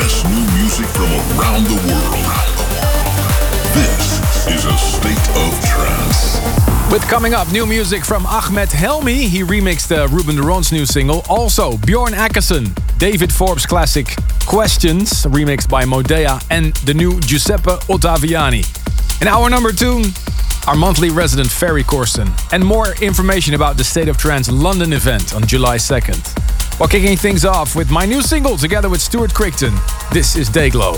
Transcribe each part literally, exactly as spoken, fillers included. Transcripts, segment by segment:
best new music from around the world. This is A State of Trance. With coming up, new music from Ahmed Helmi. He remixed uh, Ruben de Ron's new single. Also, Bjorn Akkerson, David Forbes classic Questions, remixed by Modea, and the new Giuseppe Ottaviani. In hour number two, our monthly resident Ferry Corsten, and more information about the State of Trance London event on July second. While kicking things off with my new single together with Stuart Crichton, this is Dayglow.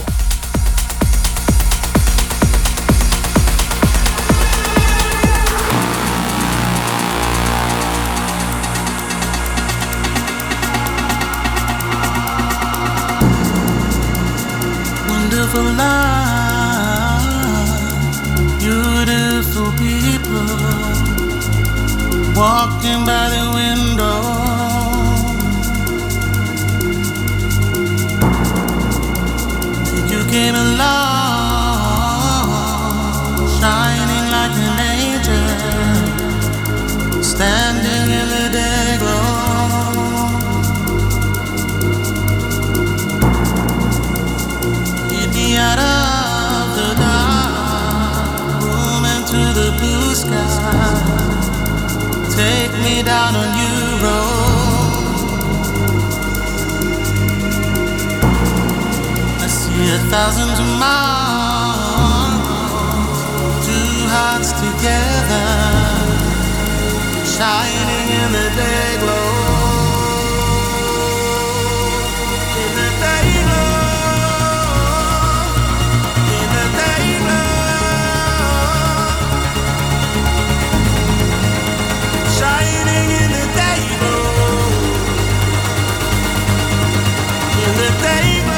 Wonderful life, beautiful people walking by the window. You came along, shining like an angel, standing in the day glow. Lead me out of the dark room into the blue sky. Take me down a new road. I see a thousand tomorrows, two hearts together, shining in the day glow. In the day glow, in the day glow, shining in the day glow, in the day glow.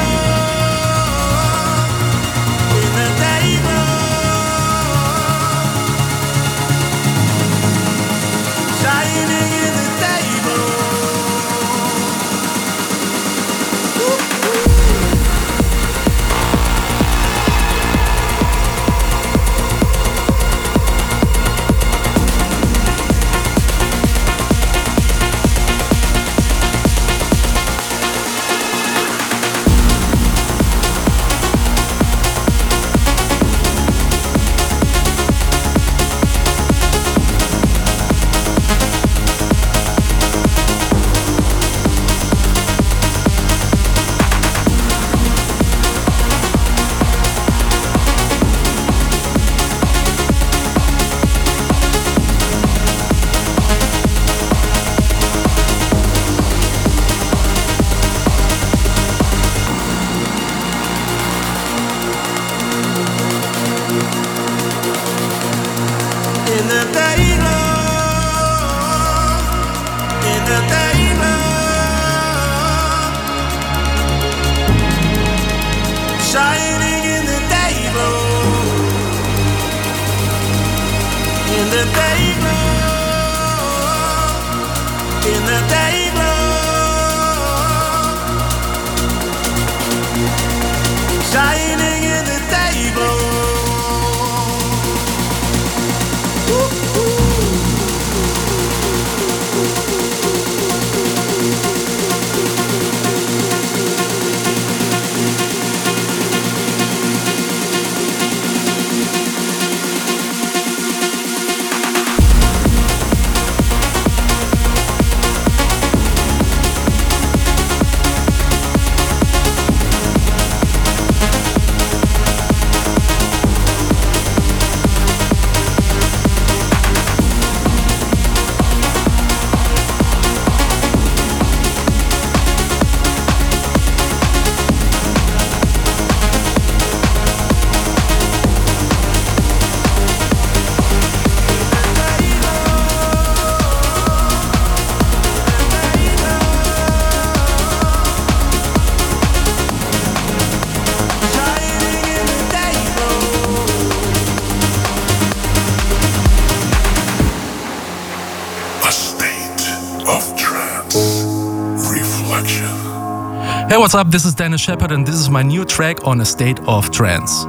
Hey, what's up? This is Dennis Shepard and this is my new track on A State of Trance.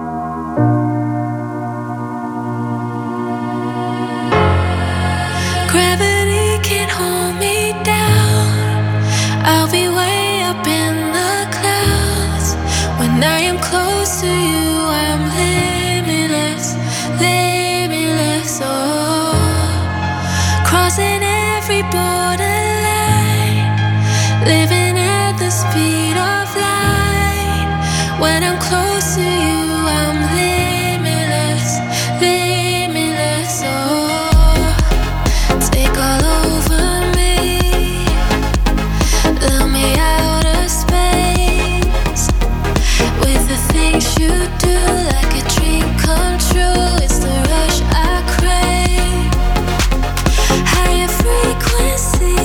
Gravity can't hold me down. I'll be way up in the clouds. every borderline, living at the speed of light. When I'm close to you, I'm limitless, limitless. Oh, take all over me, lure me out of space with the things you do, like a dream come true. It's the rush I crave, higher frequency.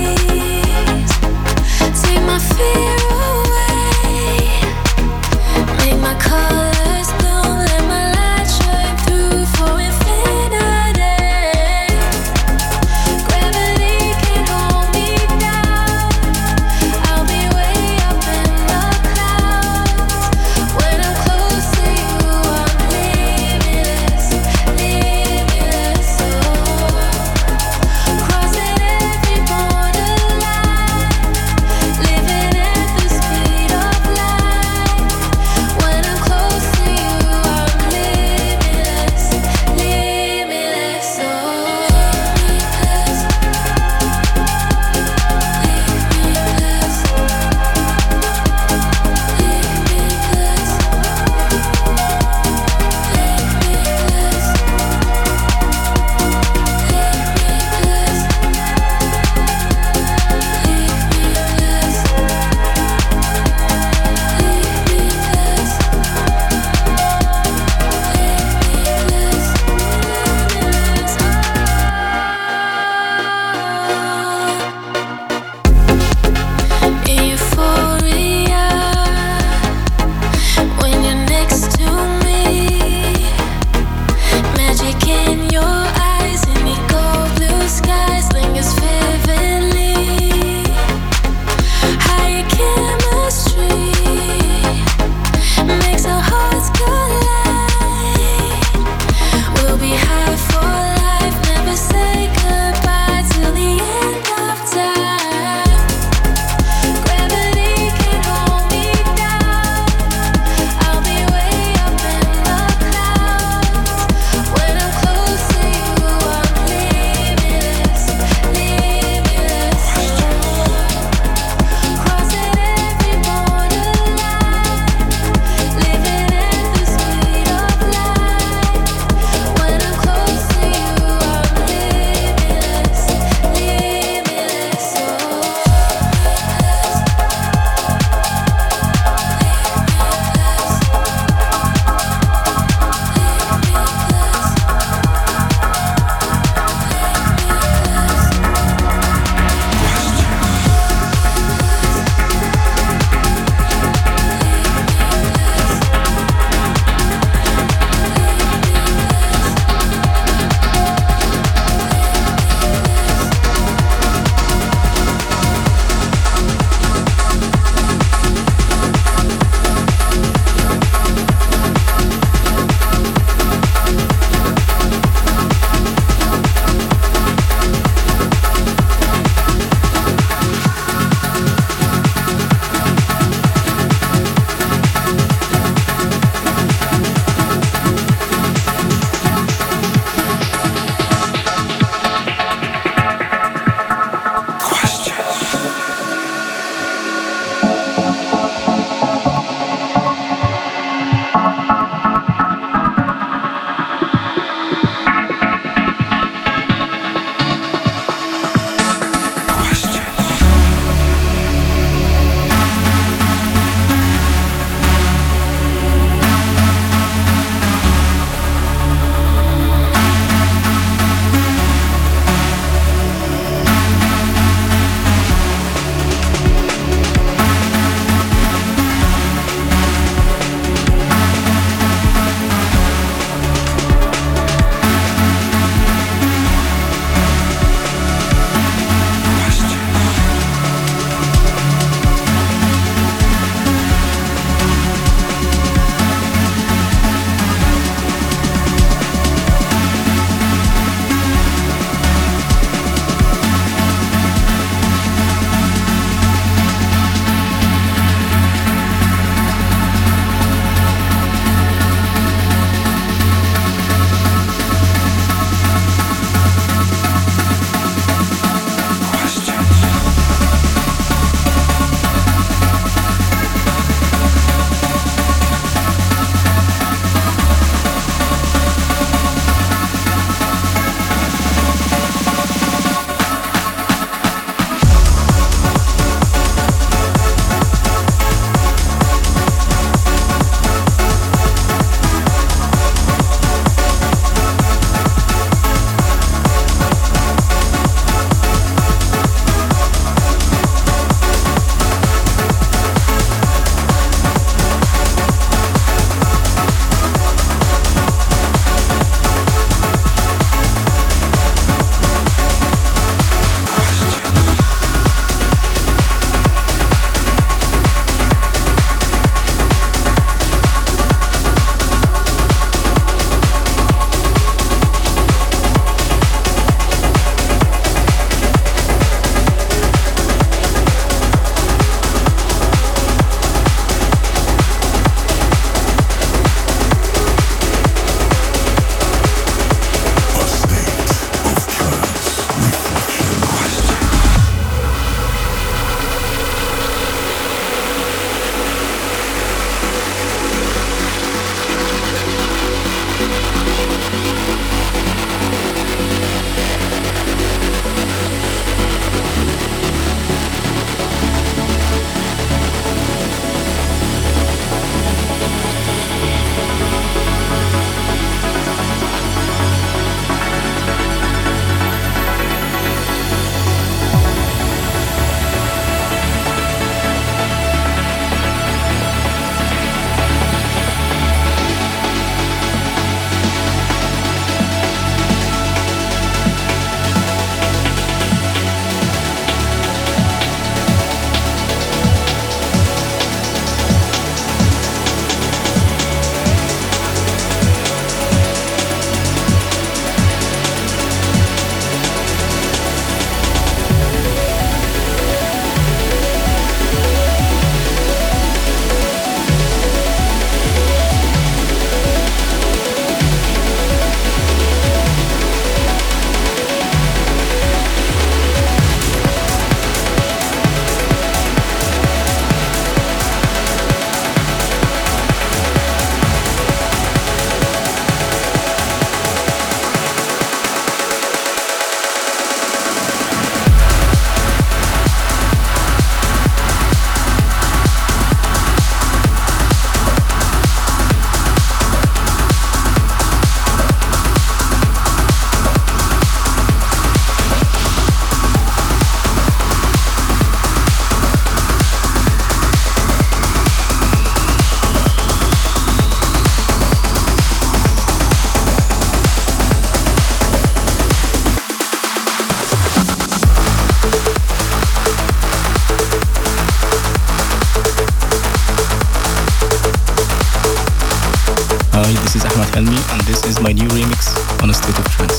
this is Ahmed Helmi, and this is my new remix on A State of Trance.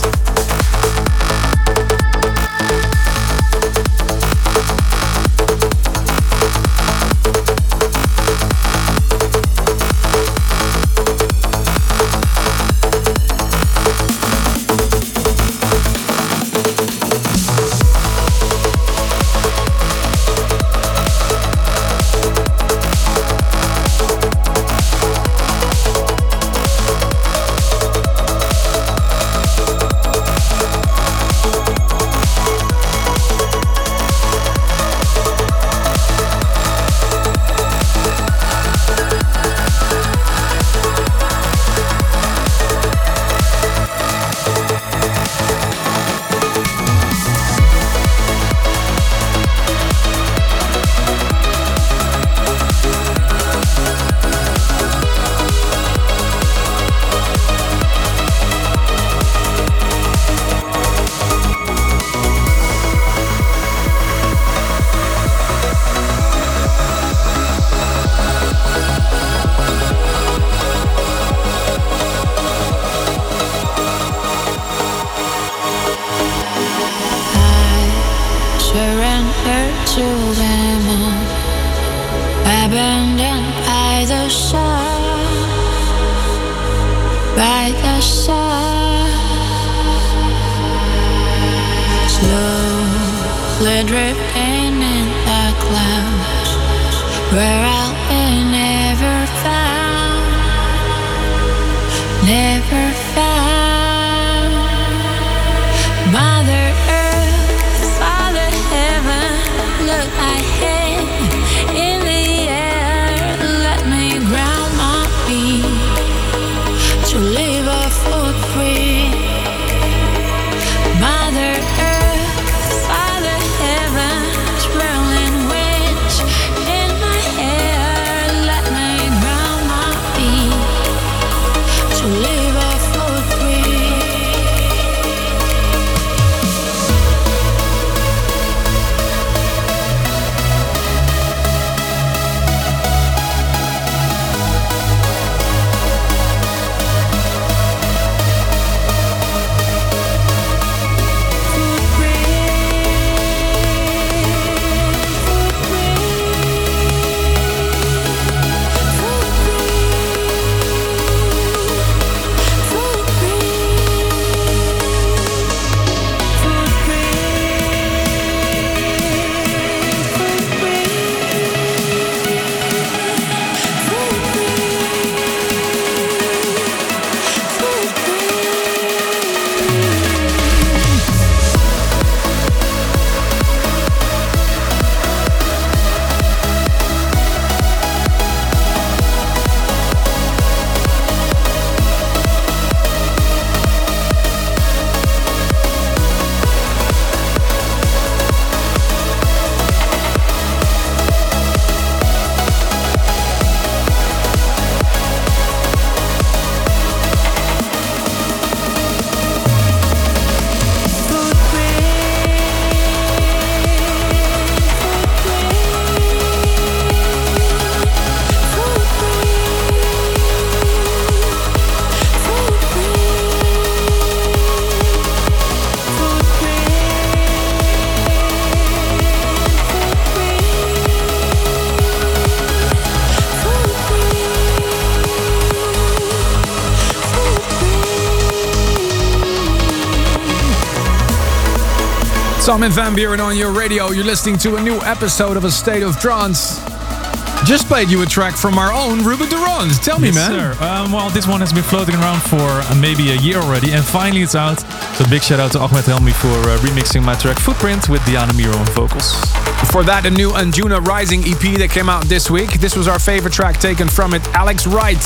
Armin van Buuren on your radio. You're listening to a new episode of A State of Trance. Just played you a track from our own Ruben de Ronde. Tell me, yes, man. Sir. Um, well, this one has been floating around for uh, maybe a year already, and finally it's out. So big shout out to Ahmed Helmi for uh, remixing my track Footprint with Diana Miro on vocals. Before that, a new Anjuna Rising E P that came out this week. This was our favorite track taken from it, Alex Wright,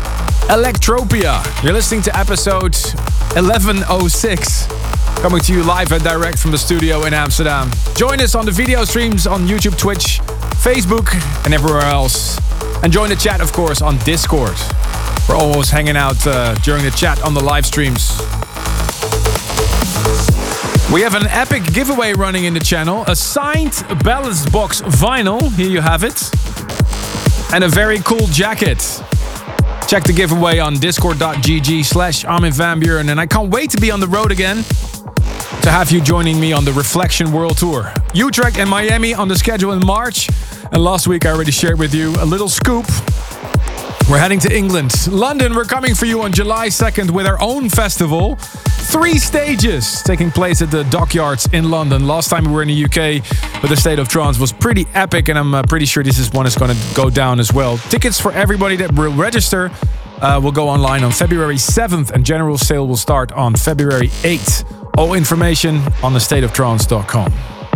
Electropia. You're listening to episode eleven oh six. Coming to you live and direct from the studio in Amsterdam. Join us on the video streams on YouTube, Twitch, Facebook, and everywhere else. And join the chat, of course, on Discord. We're always hanging out uh, during the chat on the live streams. We have an epic giveaway running in the channel. A signed Balance Box vinyl. Here you have it. And a very cool jacket. Check the giveaway on discord.gg slash Armin van Buuren. And I can't wait to be on the road again to have you joining me on the Reflection World Tour. Utrecht and Miami on the schedule in March. And last week I already shared with you a little scoop. We're heading to England. London, we're coming for you on July second with our own festival. Three stages taking place at the Dockyards in London. Last time we were in the U K with the State of Trance was pretty epic, and I'm uh, pretty sure this is one is going to go down as well. Tickets for everybody that will register uh, will go online on February seventh, and general sale will start on February eighth. All information on the state of trance dot com.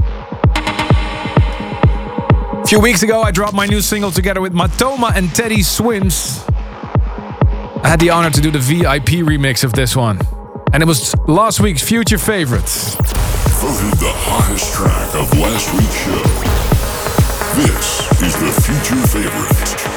A few weeks ago, I dropped my new single together with Matoma and Teddy Swims. I had the honor to do the V I P remix of this one. And it was last week's future favorite. Voted the hottest track of last week's show. This is the future favorite.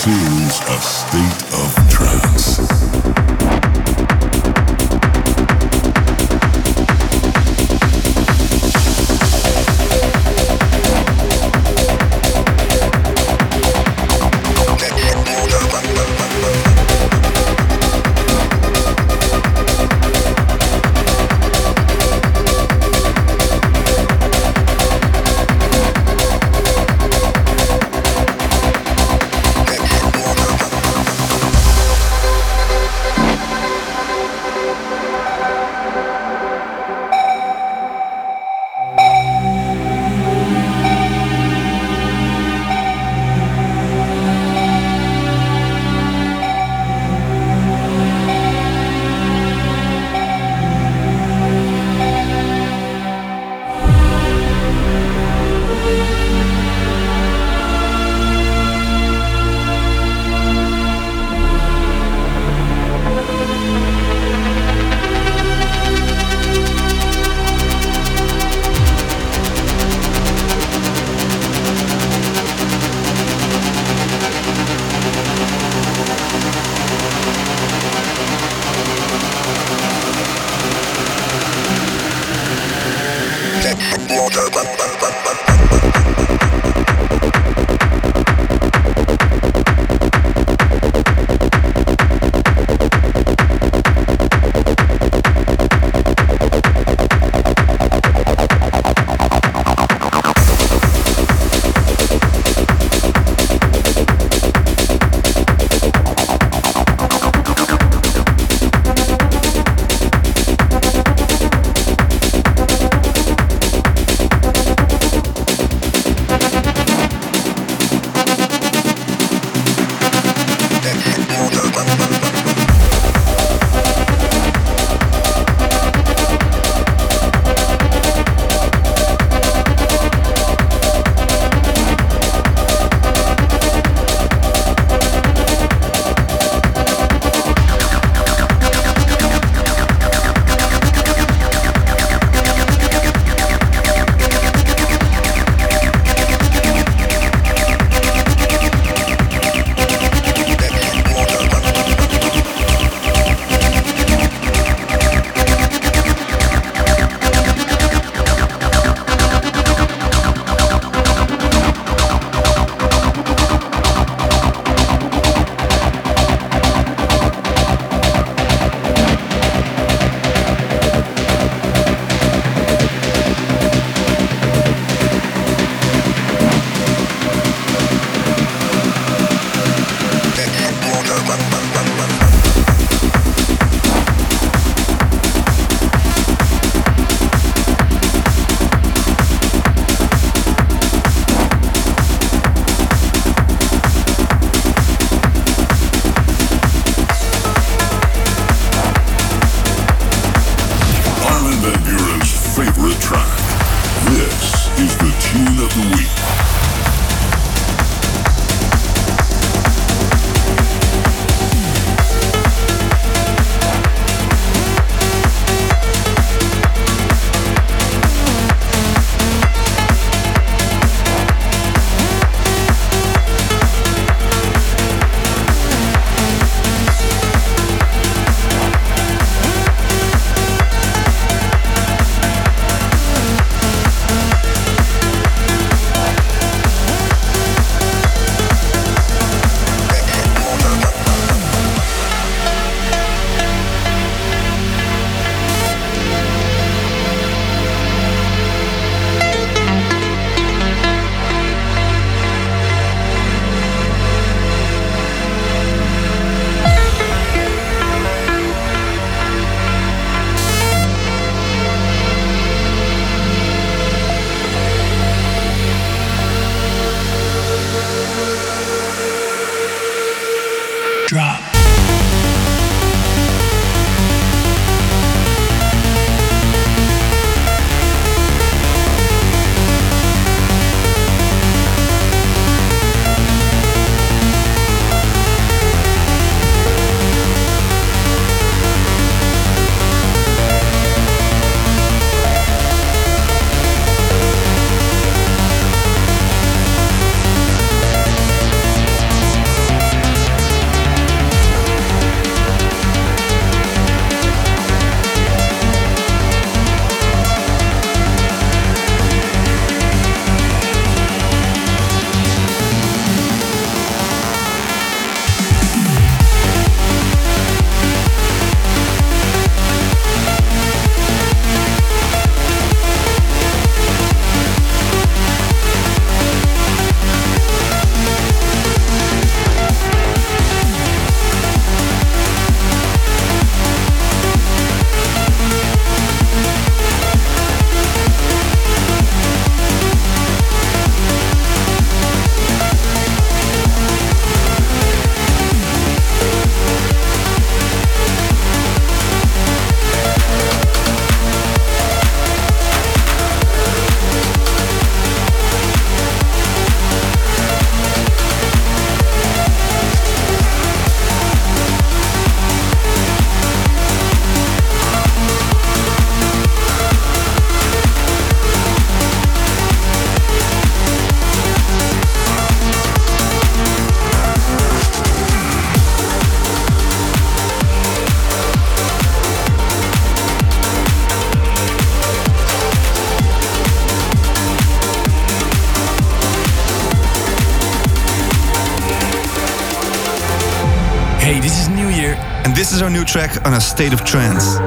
This is a state of trance. And this is our new track on A State of Trance.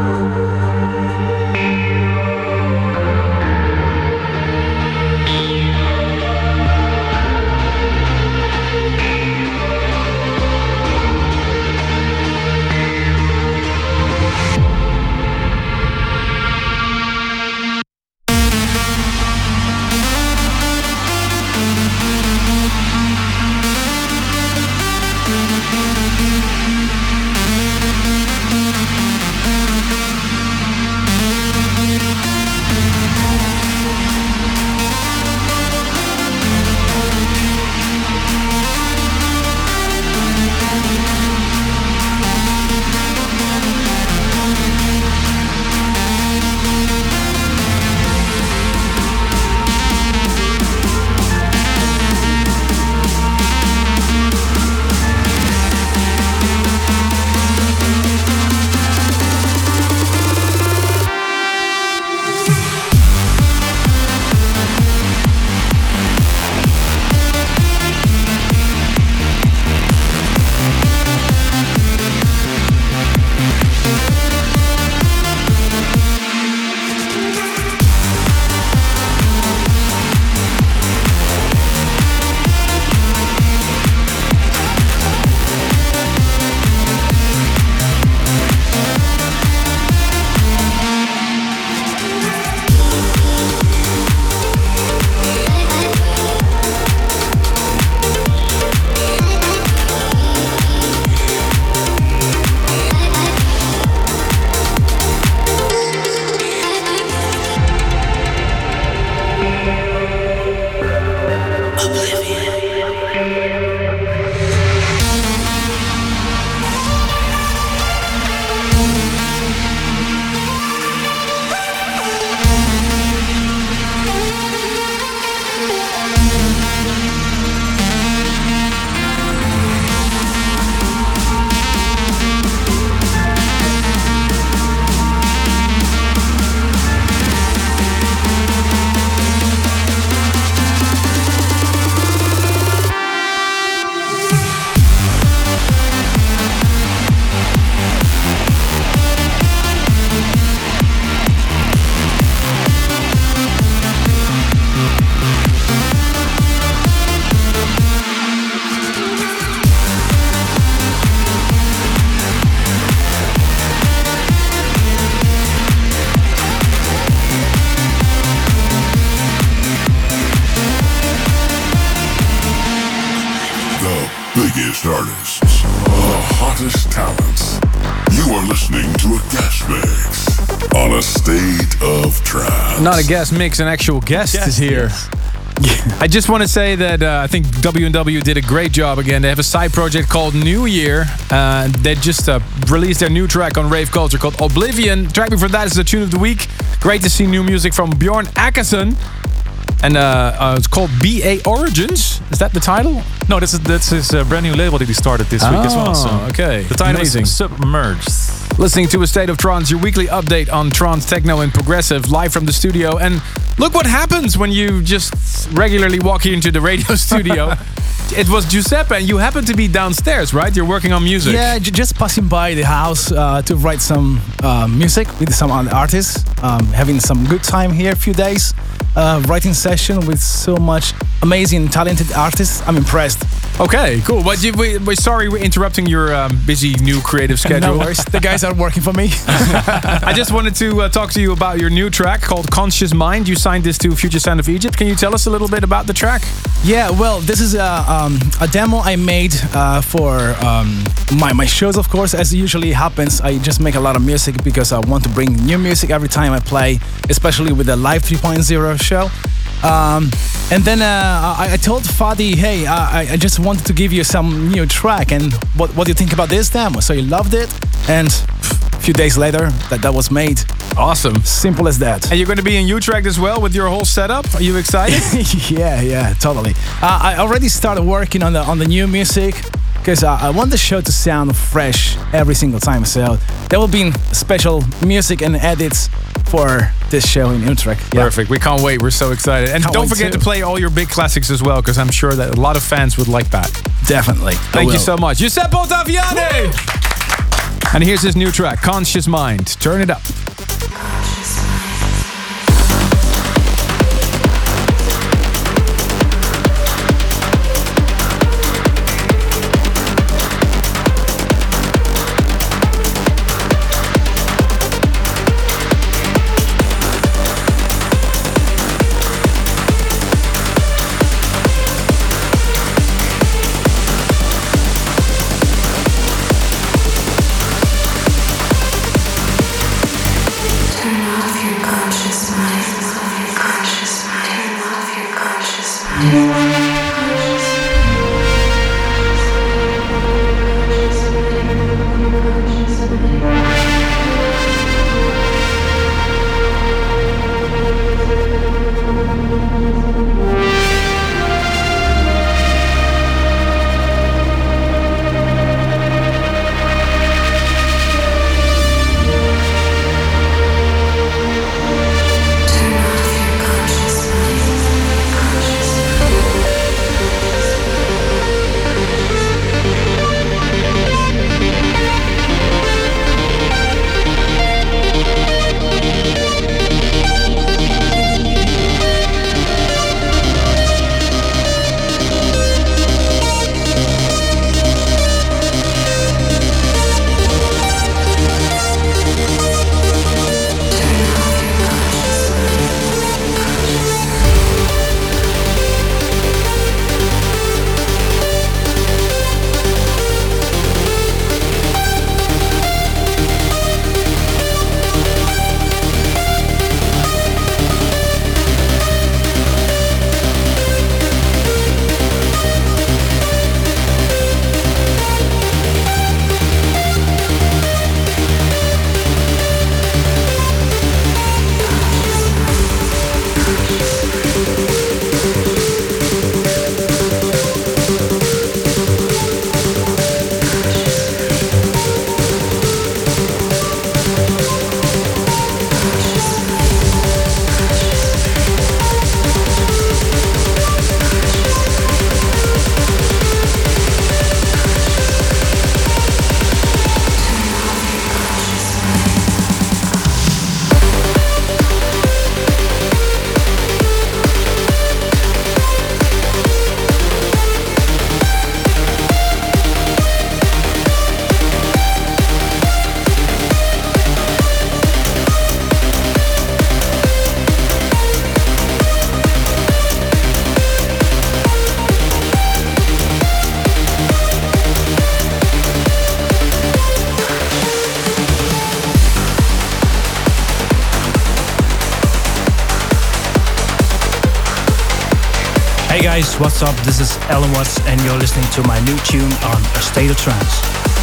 biggest artists, the hottest talents. You are listening to a guest mix on A State of Trance. Not a guest mix, an actual guest Yes, is here. yes. I just want to say that uh, I think W and W did a great job again. They have a side project called New Year. Uh, they just uh, released their new track on Rave Culture called Oblivion. The track before that is the tune of the week. Great to see new music from Bjorn Akesson. And uh, uh, it's called B A Origins. Is that the title? No, this is that's his uh, brand new label that he started this week as well. So okay. the title Amazing. is Submerged. Listening to A State of Trance, your weekly update on trance, techno, and progressive, live from the studio. And look what happens when you just regularly walk here into the radio studio. It was Giuseppe, and you happen to be downstairs, right? You're working on music. Yeah, j- just passing by the house uh, to write some uh, music with some other artists. Um, having some good time here, a few days. Uh, writing session with so much amazing, talented artists. I'm impressed. Okay, cool. But you, we, we're sorry we're interrupting your um, busy new creative schedule. No worries, the guys are working for me. I just wanted to uh, talk to you about your new track called Conscious Mind. You signed this to Future Sound of Egypt. Can you tell us a little bit about the track? Yeah, well, this is a, um, a demo I made uh, for um, my, my shows, of course. As usually happens, I just make a lot of music because I want to bring new music every time I play, especially with the Live three point oh show. Um, and then uh, I, I told Fadi, hey, uh, I, I just wanted to give you some new track, and what, what do you think about this demo? So he loved it, and a few days later, that, that was made. Awesome. Simple as that. And you're going to be in Utrecht as well with your whole setup? Are you excited? yeah, yeah, totally. Uh, I already started working on the on the new music because uh, I want the show to sound fresh every single time. So there will be special music and edits for this show in Utrecht. Yeah. Perfect. We can't wait. We're so excited. And Can't don't wait forget too. to play all your big classics as well, because I'm sure that a lot of fans would like that. Definitely. Thank you so much. Giuseppe Ottaviani! And here's his new track, Conscious Mind. Turn it up. Hey guys, what's up? This is Alan Watts and you're listening to my new tune on A State of Trance.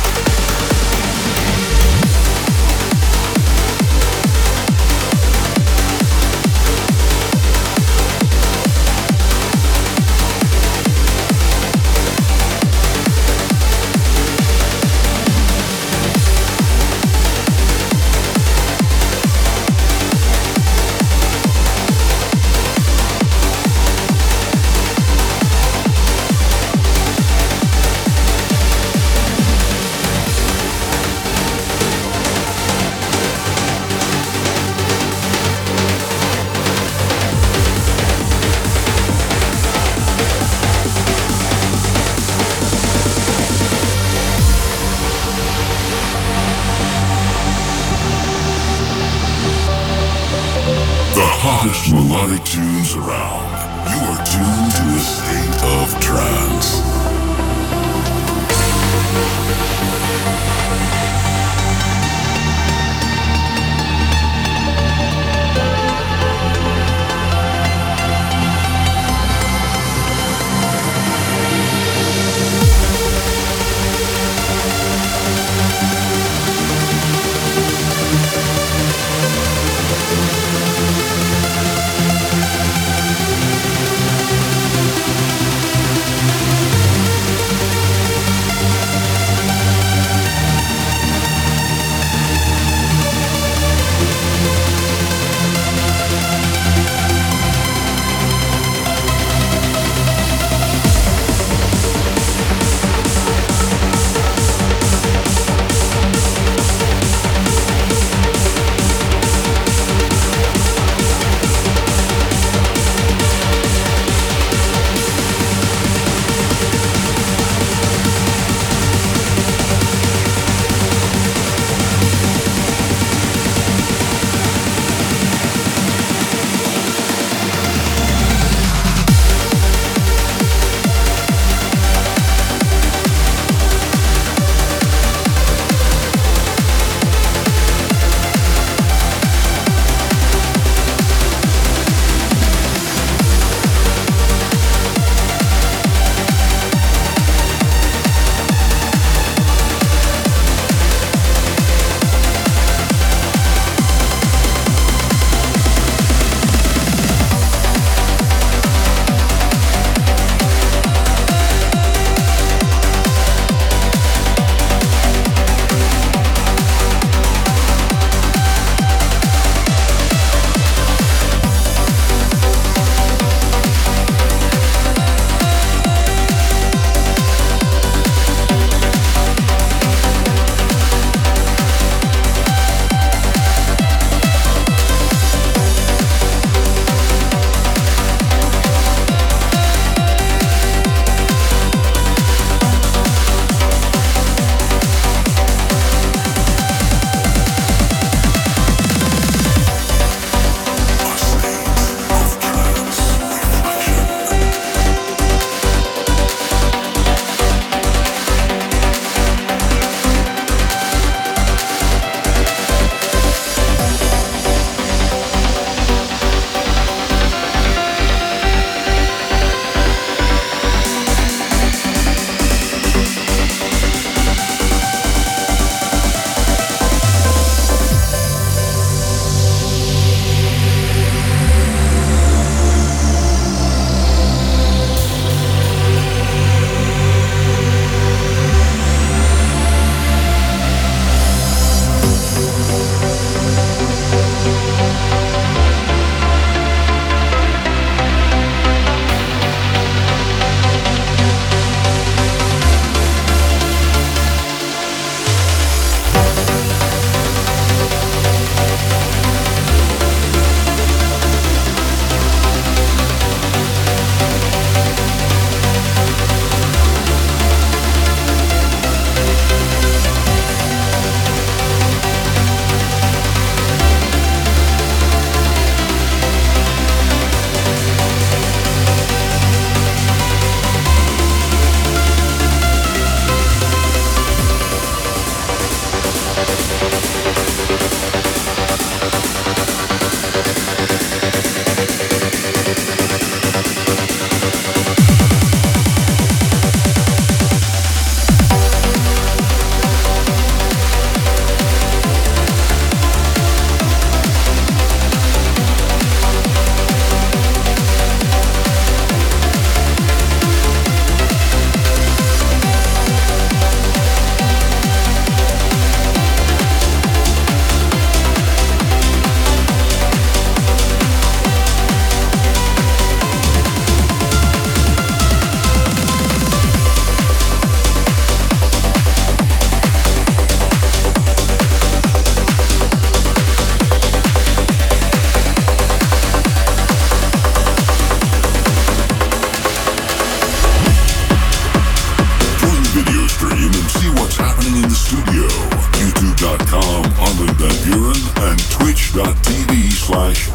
Hottest melodic tunes around. You are tuned to a state of trance.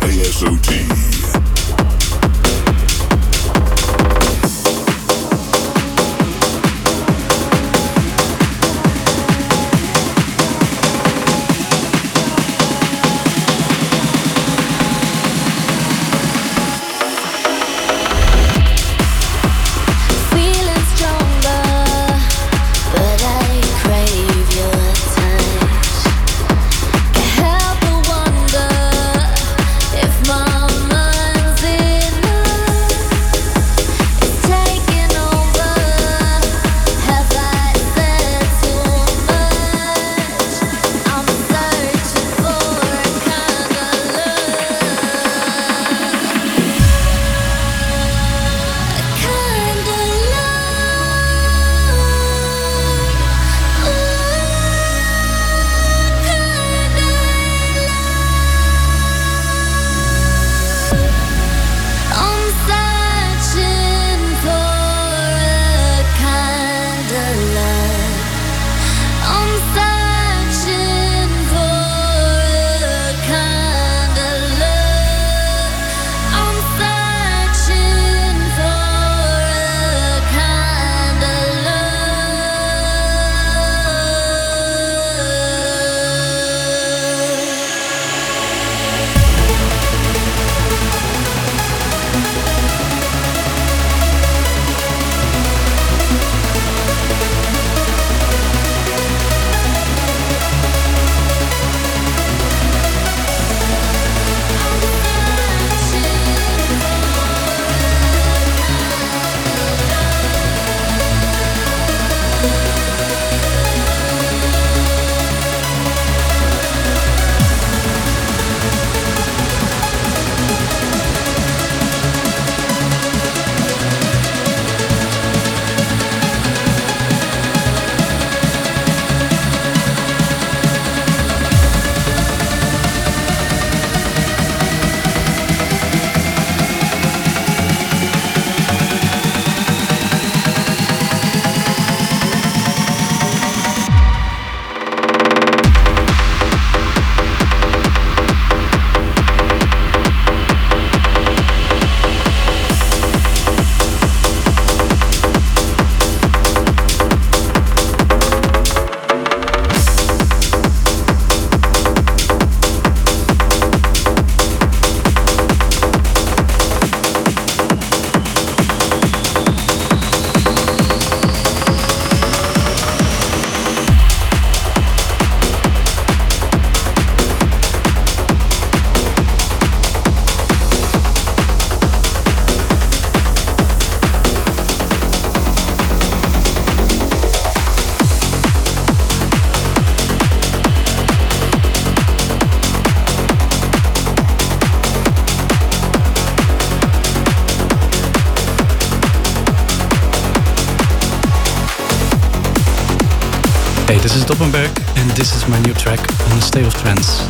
I S O T. This is Doppenberg, and this is my new track on the State of Trance.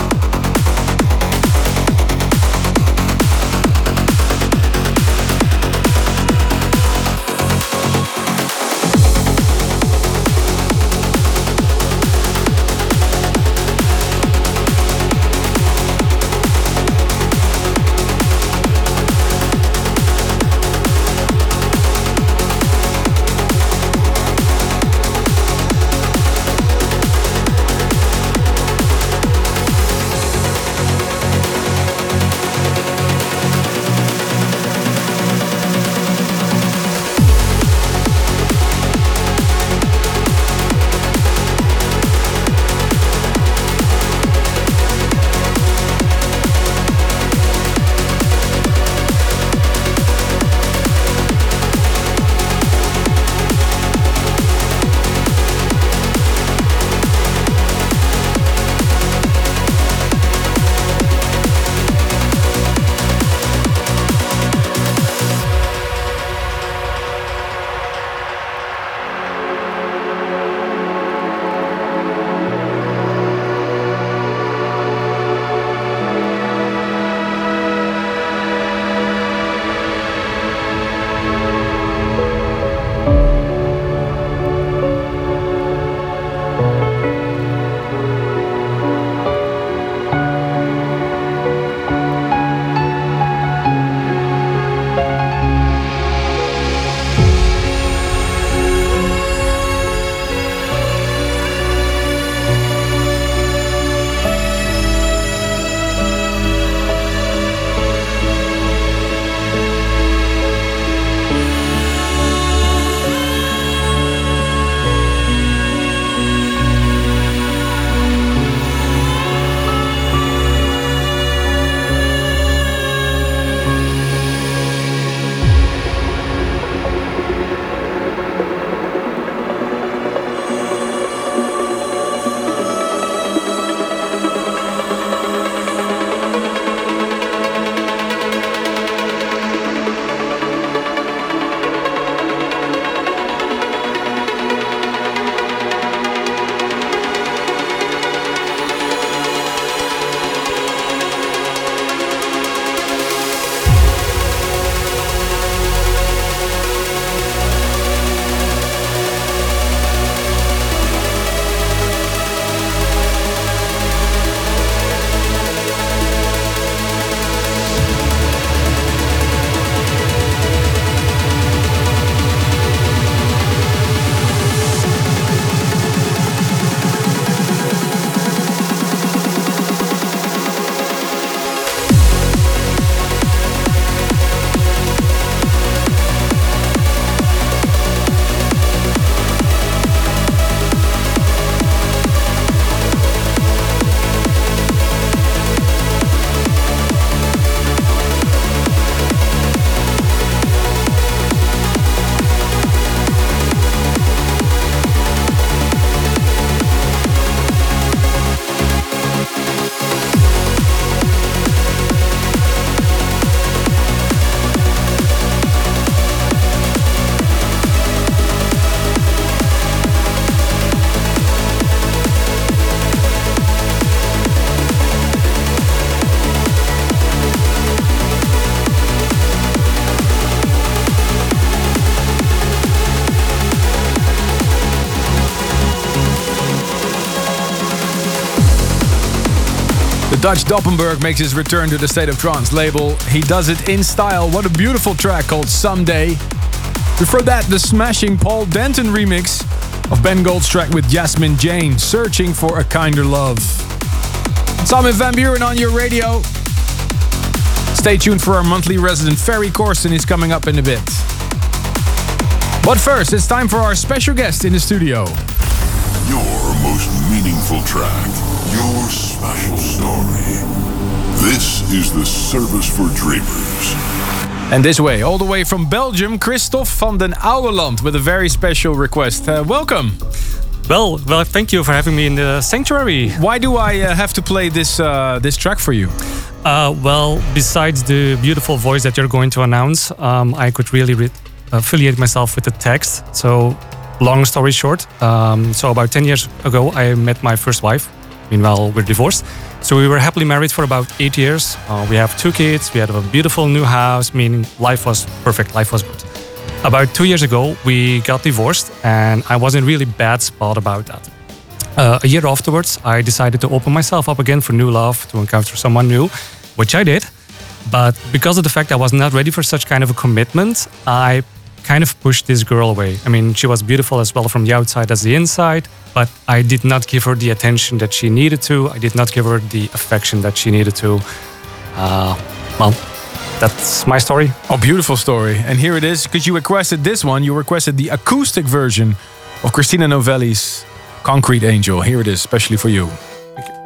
Dutch Doppenberg makes his return to the State of Trance label. He does it in style. What a beautiful track called Someday. Before that, the smashing Paul Denton remix of Ben Gold's track with Jasmine Jane, Searching for a Kinder Love. It's Armin van Buuren on your radio. Stay tuned for our monthly resident Ferry Corsten. He's coming up in a bit. But first, it's time for our special guest in the studio. Your most meaningful track, your special story. This is the Service for Dreamers. And this way, all the way from Belgium, Christophe van den Ouweland with a very special request. Uh, welcome. Well, well, thank you for having me in the sanctuary. Why do I uh, have to play this uh, this track for you? Uh, well, besides the beautiful voice that you're going to announce, um, I could really re- affiliate myself with the text. So, long story short, um, so about ten years ago, I met my first wife. Meanwhile, we're divorced. So we were happily married for about eight years. Uh, we have two kids. We had a beautiful new house, meaning life was perfect. Life was good. About two years ago, we got divorced, and I was in a really bad spot about that. Uh, a year afterwards, I decided to open myself up again for new love, to encounter someone new, which I did. But because of the fact I was not ready for such kind of a commitment, I kind of pushed this girl away. I mean, she was beautiful as well from the outside as the inside, but I did not give her the attention that she needed to. I did not give her the affection that she needed to. Uh, well, that's my story. Oh, beautiful story. And here it is, because you requested this one. You requested the acoustic version of Christina Novelli's Concrete Angel. Here it is, especially for you. Thank you.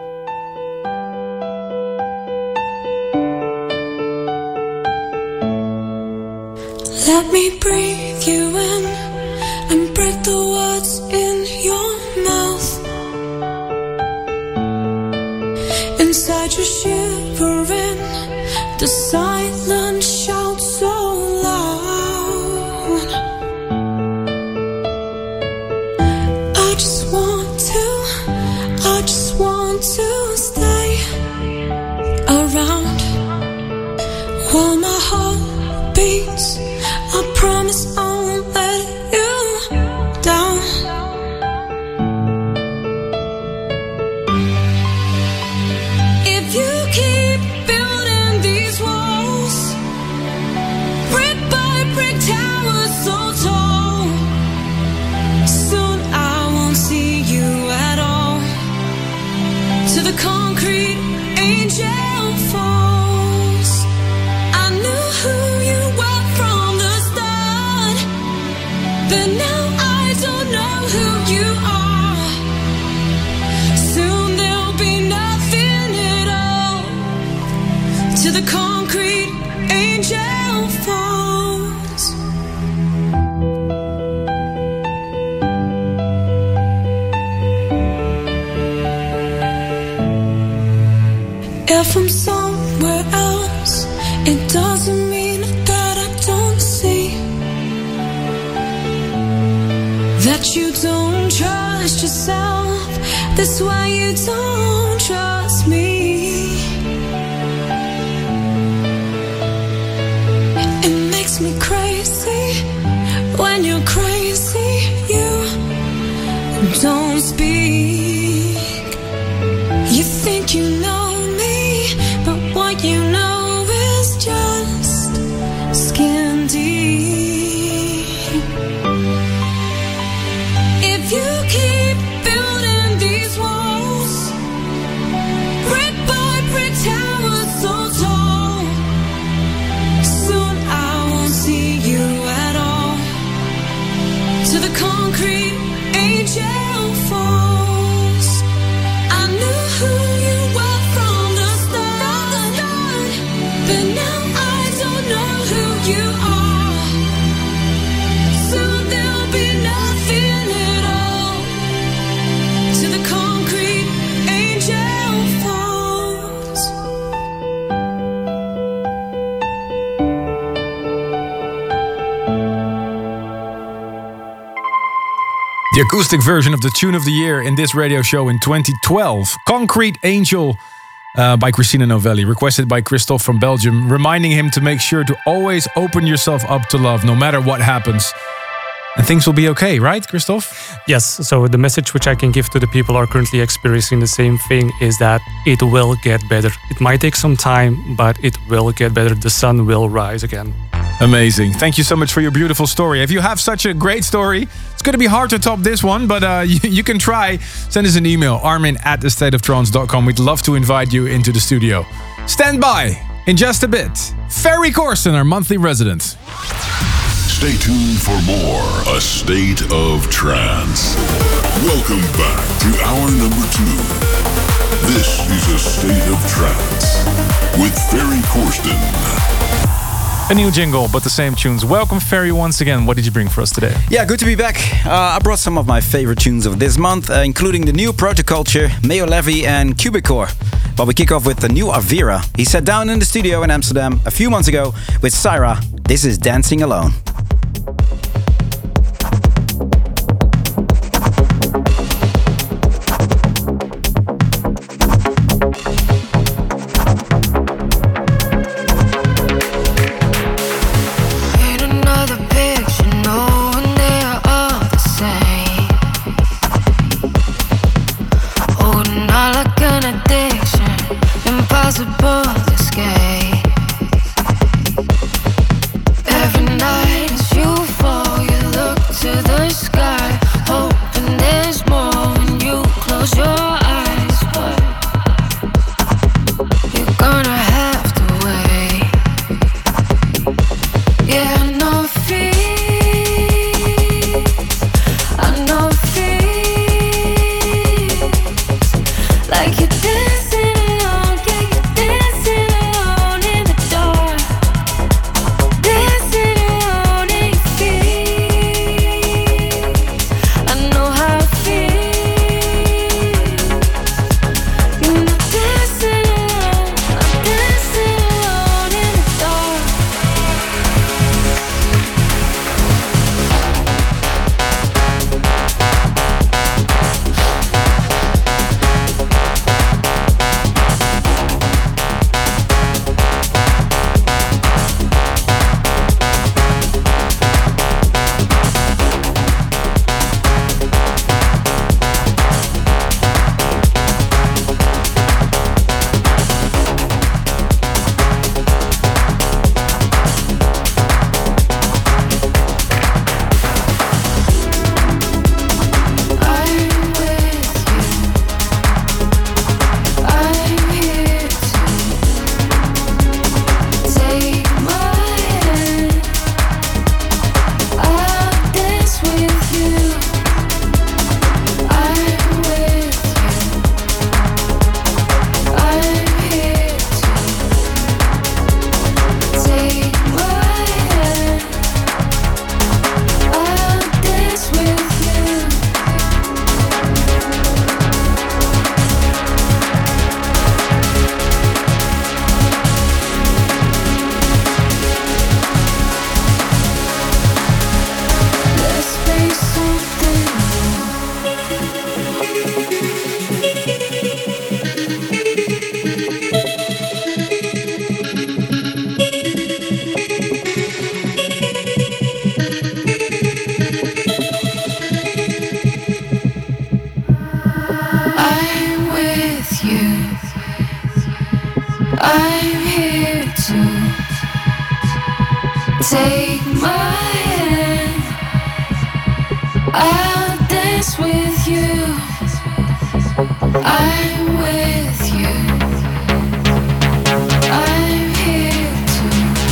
Let me breathe you in and break the words in your mouth. Inside you shivering, the silence shouts so loud. I just want to, I just want to stay around while my heart beats. I promise I won't let you down. If you keep building these walls, brick by brick towers so tall, soon I won't see you at all. To the concrete angel falls. I knew who you were from the start, but now I don't know who you are. Soon there'll be nothing at all. To the concrete angel falls. If I'm somewhere else, it doesn't mean that I don't see that you don't trust yourself. That's why you don't trust me. It makes me crazy when you're crazy. You don't speak. You think you know me, but what you know is just skin deep. If you keep building these walls, brick by brick towers so tall, soon I won't see you at all. To the concrete angel falls. I knew who you were from the start, but now I don't know who you are. Soon there'll be nothing at all. To the concrete angel falls. The acoustic version of the tune of the year in this radio show in twenty twelve. Concrete Angel uh, by Christina Novelli, requested by Christophe from Belgium, reminding him to make sure to always open yourself up to love, no matter what happens. And things will be okay, right, Christoph? Yes, so the message which I can give to the people who are currently experiencing the same thing is that it will get better. It might take some time, but it will get better. The sun will rise again. Amazing. Thank you so much for your beautiful story. If you have such a great story, it's going to be hard to top this one, but uh, you, you can try. Send us an email, armin at a state of trance dot com. We'd love to invite you into the studio. Stand by. In just a bit, Ferry Corsten, our monthly resident. Stay tuned for more A State of Trance. Welcome back to hour number two. This is A State of Trance with Ferry Corsten. A new jingle, but the same tunes. Welcome, Ferry, once again. What did you bring for us today? Yeah, good to be back. Uh, I brought some of my favorite tunes of this month, uh, including the new Protoculture, Mayo Levy, and Cubicore. But we kick off with the new Avira. He sat down in the studio in Amsterdam a few months ago with Syra. This is Dancing Alone. Impossible to escape. Every night as you fall, you look to the sky, hoping there's more when you close your eyes. But you're gonna have to wait. Yeah, I know fear. I know fear. Like you dancing. I'm here to take my hand. I'll dance with you. I'm with you. I'm here to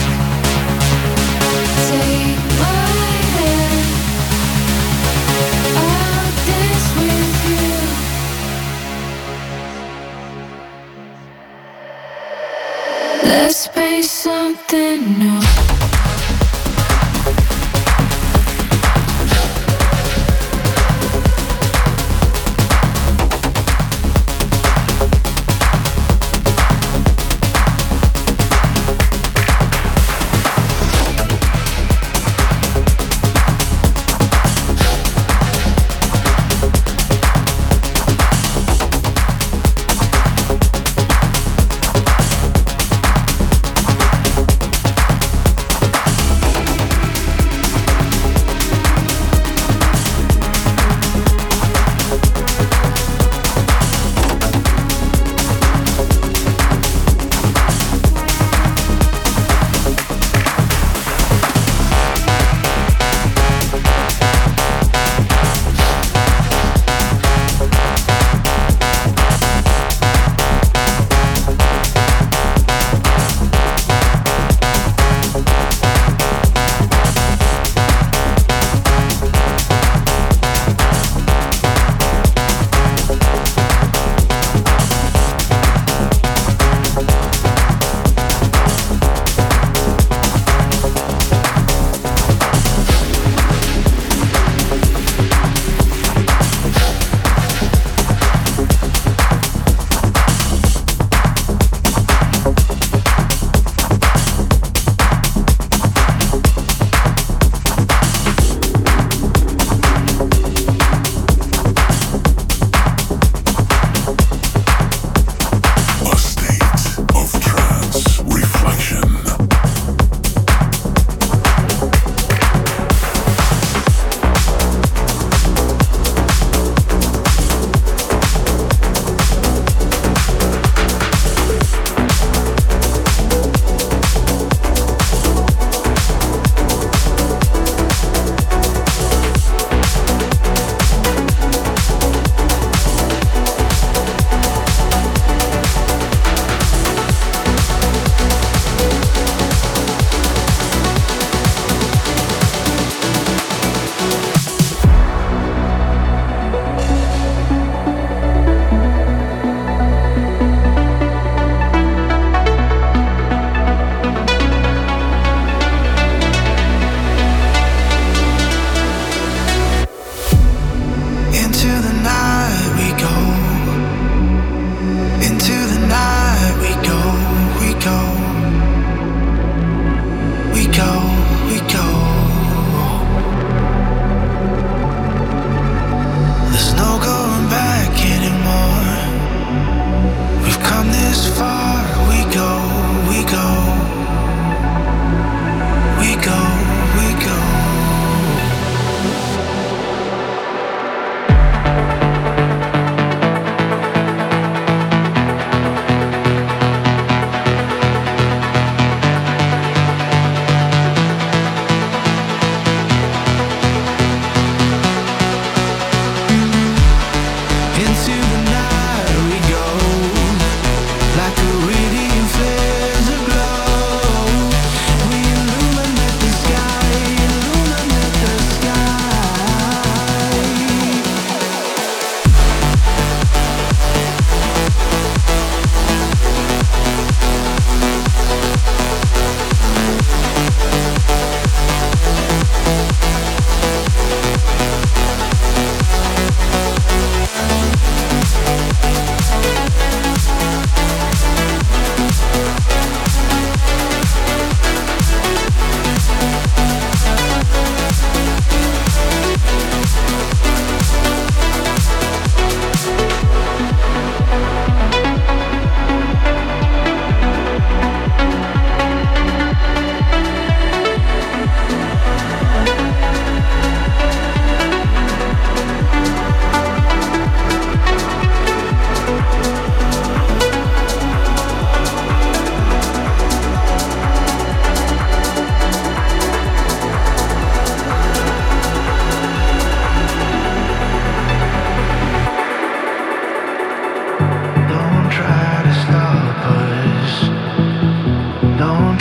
take my hand. I'll dance with you. Let's play something new.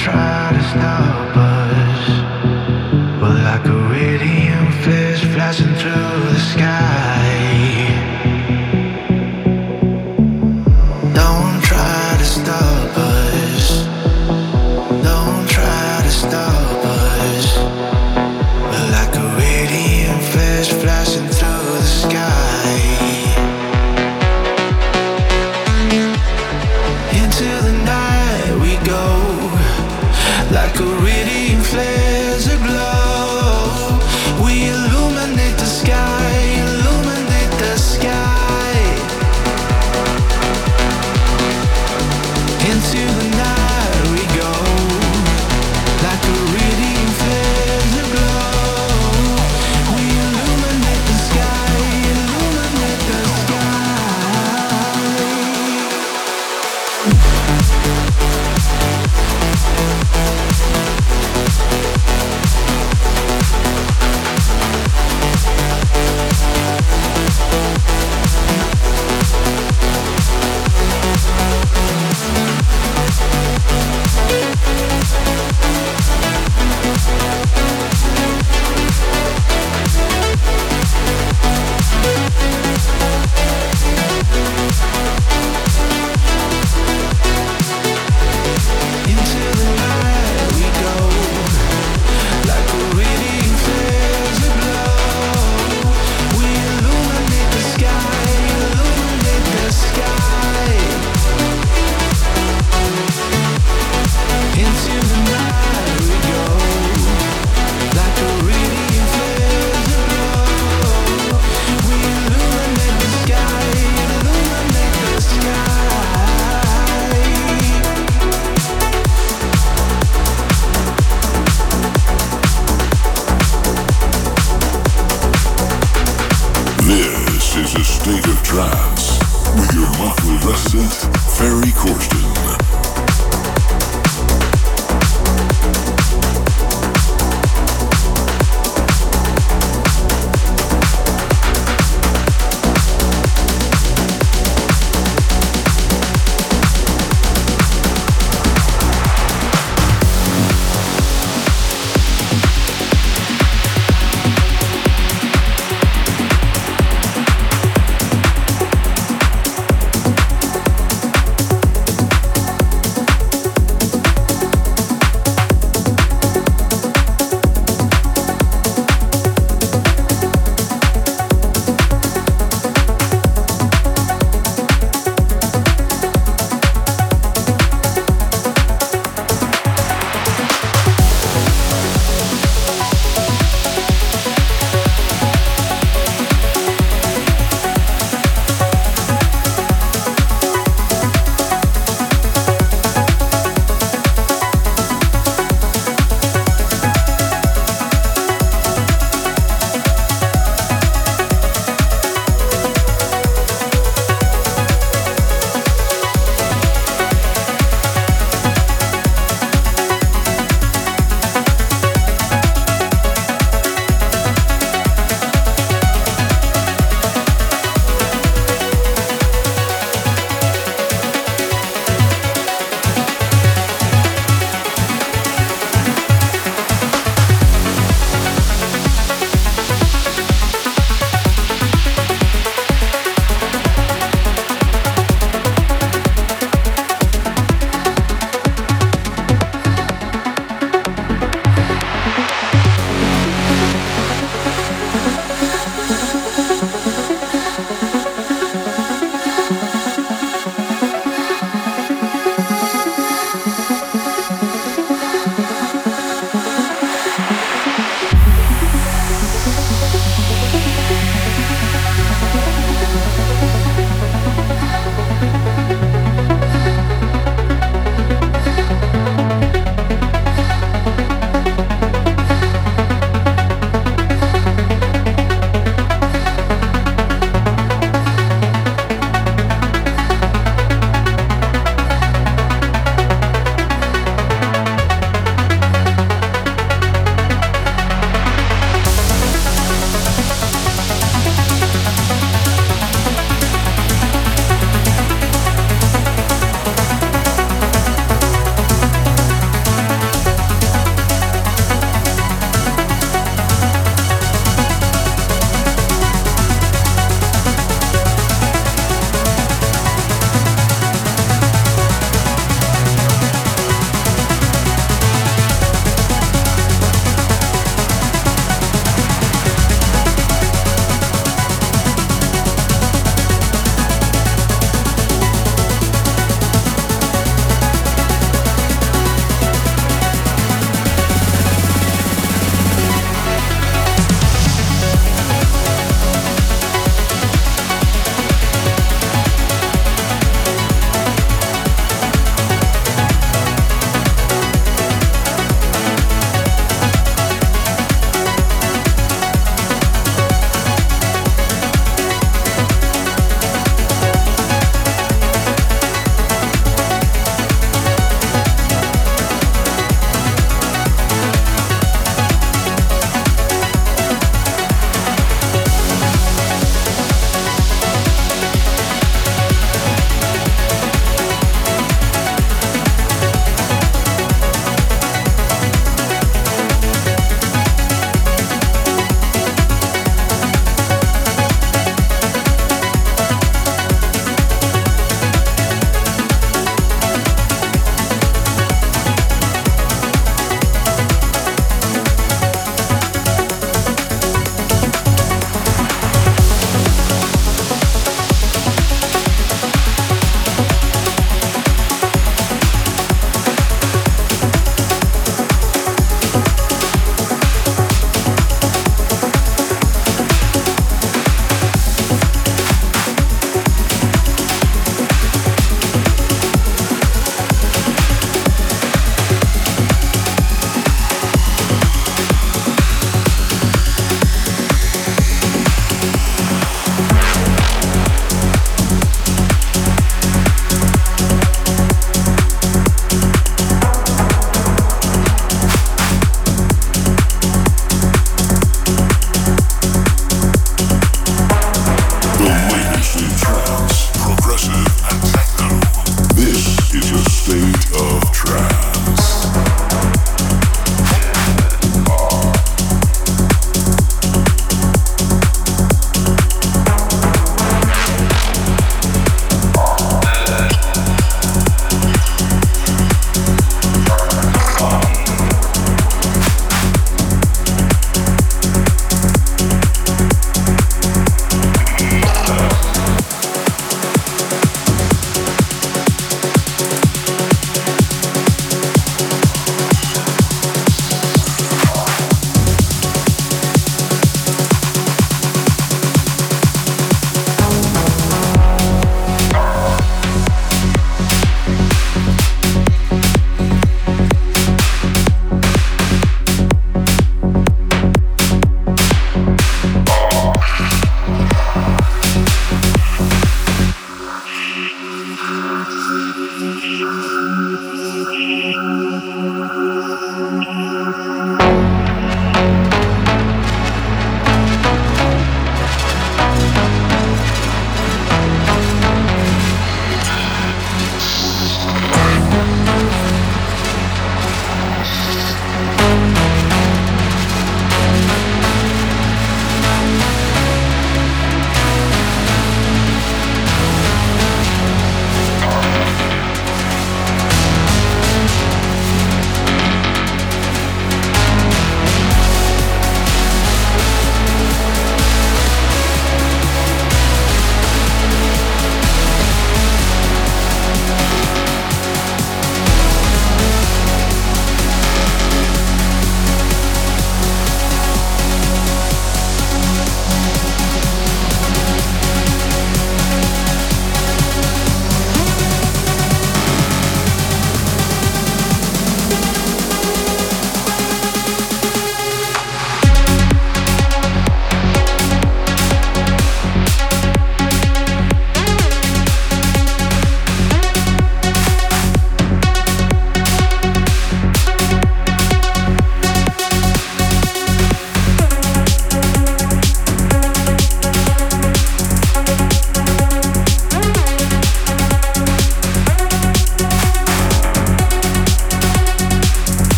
try to stop us. We're like a radiant flash flashing through the sky. Don't try to stop us. Don't try to stop us. We're like a radiant flash flashing through the sky. Into the night we go, like a radiant flares aglow. We illuminate the sky, illuminate the sky. Into the night we go, like a radiant flares aglow. We illuminate the sky, illuminate the sky.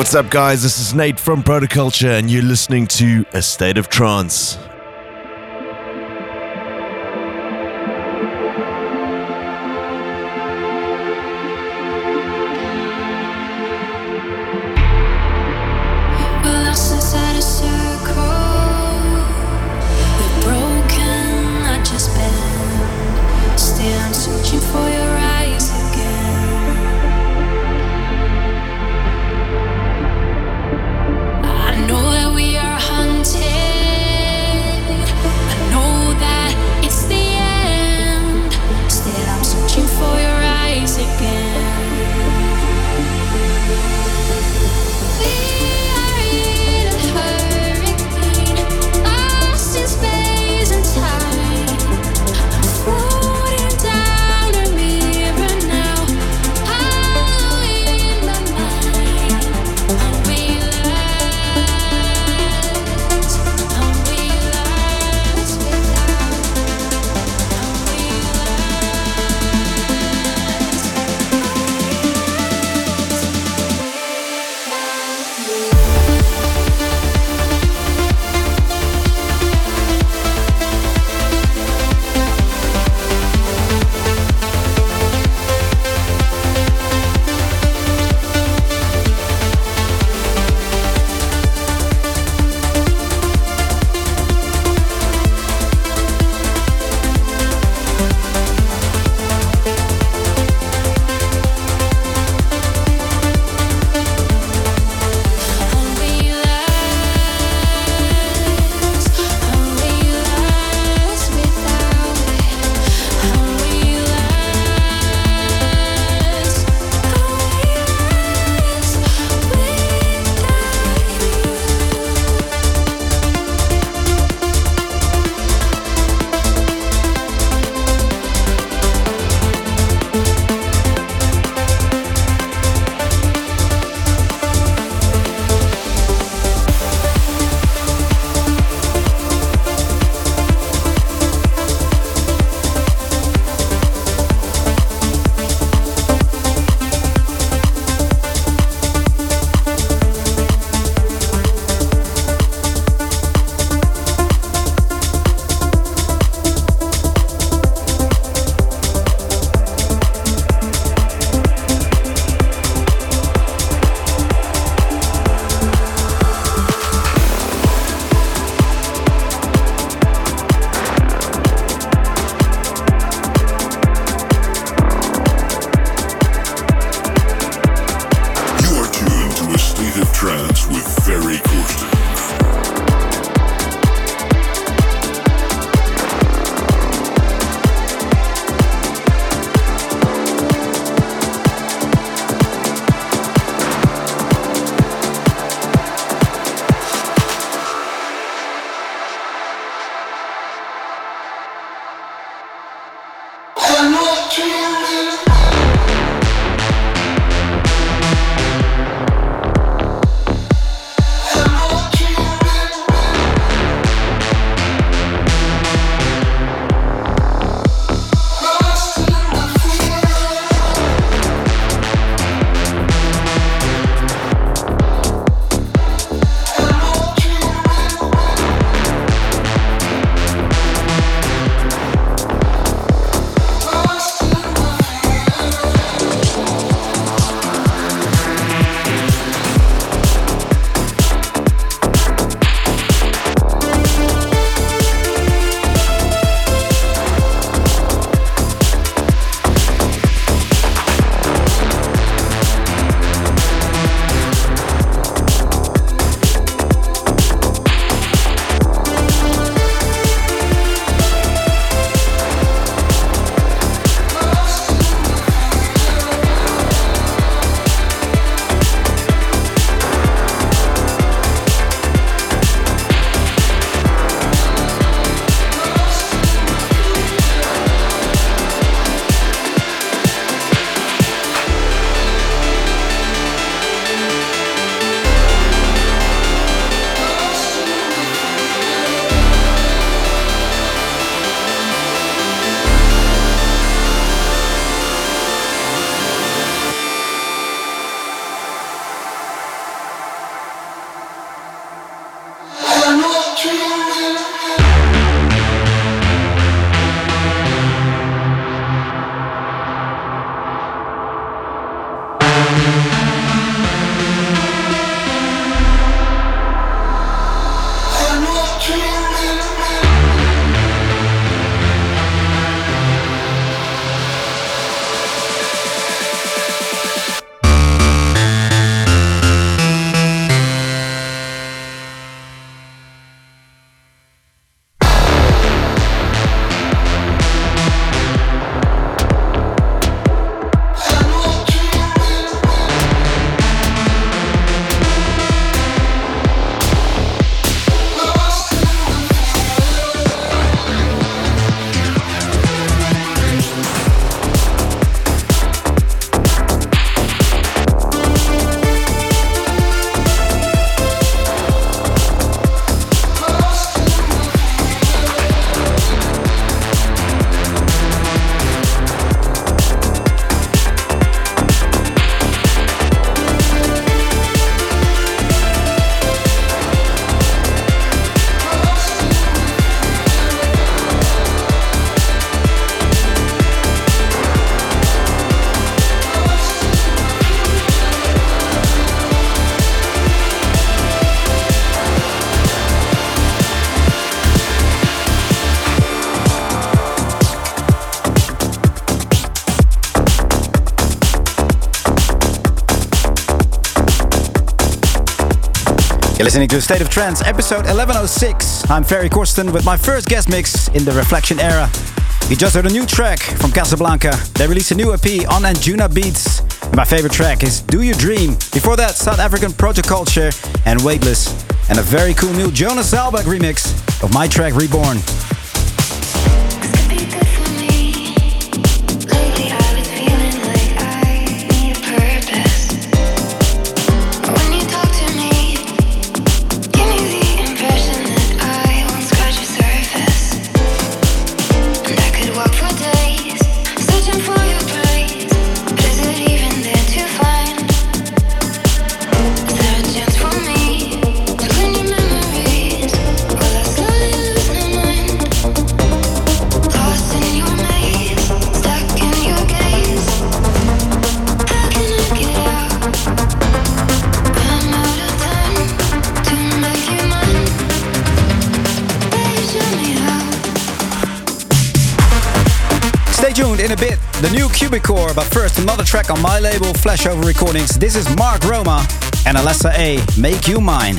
What's up, guys? This is Nate from Protoculture, and you're listening to A State of Trance. Hunted. I know that it's the end. You're listening to State of Trance, episode eleven oh six. I'm Ferry Corsten with my first guest mix in the Reflection era. You just heard a new track from Casablanca. They released a new E P on Anjuna Beats. And my favorite track is Do You Dream. Before that, South African Protoculture and Weightless. And a very cool new Jonas Zalbak remix of my track Reborn. In a bit, the new Cubicore, but first another track on my label, Flashover Recordings. This is Mark Roma and Alessa A, Make You Mine.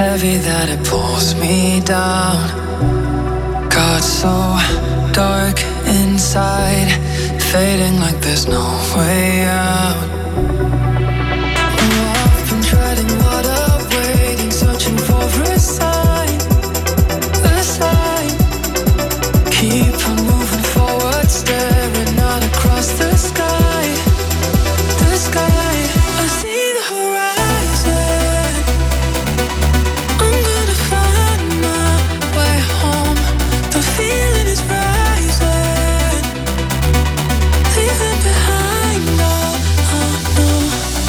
heavy that it pulls me down. Got so dark inside, fading like there's no way out. Oh, I've been treading water, waiting, searching for a sign, a sign. Keep on moving forward, staring out across the sky, the sky. I see the horizon. I'm gonna find my way home. The feeling is rising, leaving behind all I know.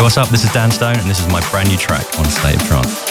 what's up? This is Dan Stone, and this is my brand new track on State of Trance.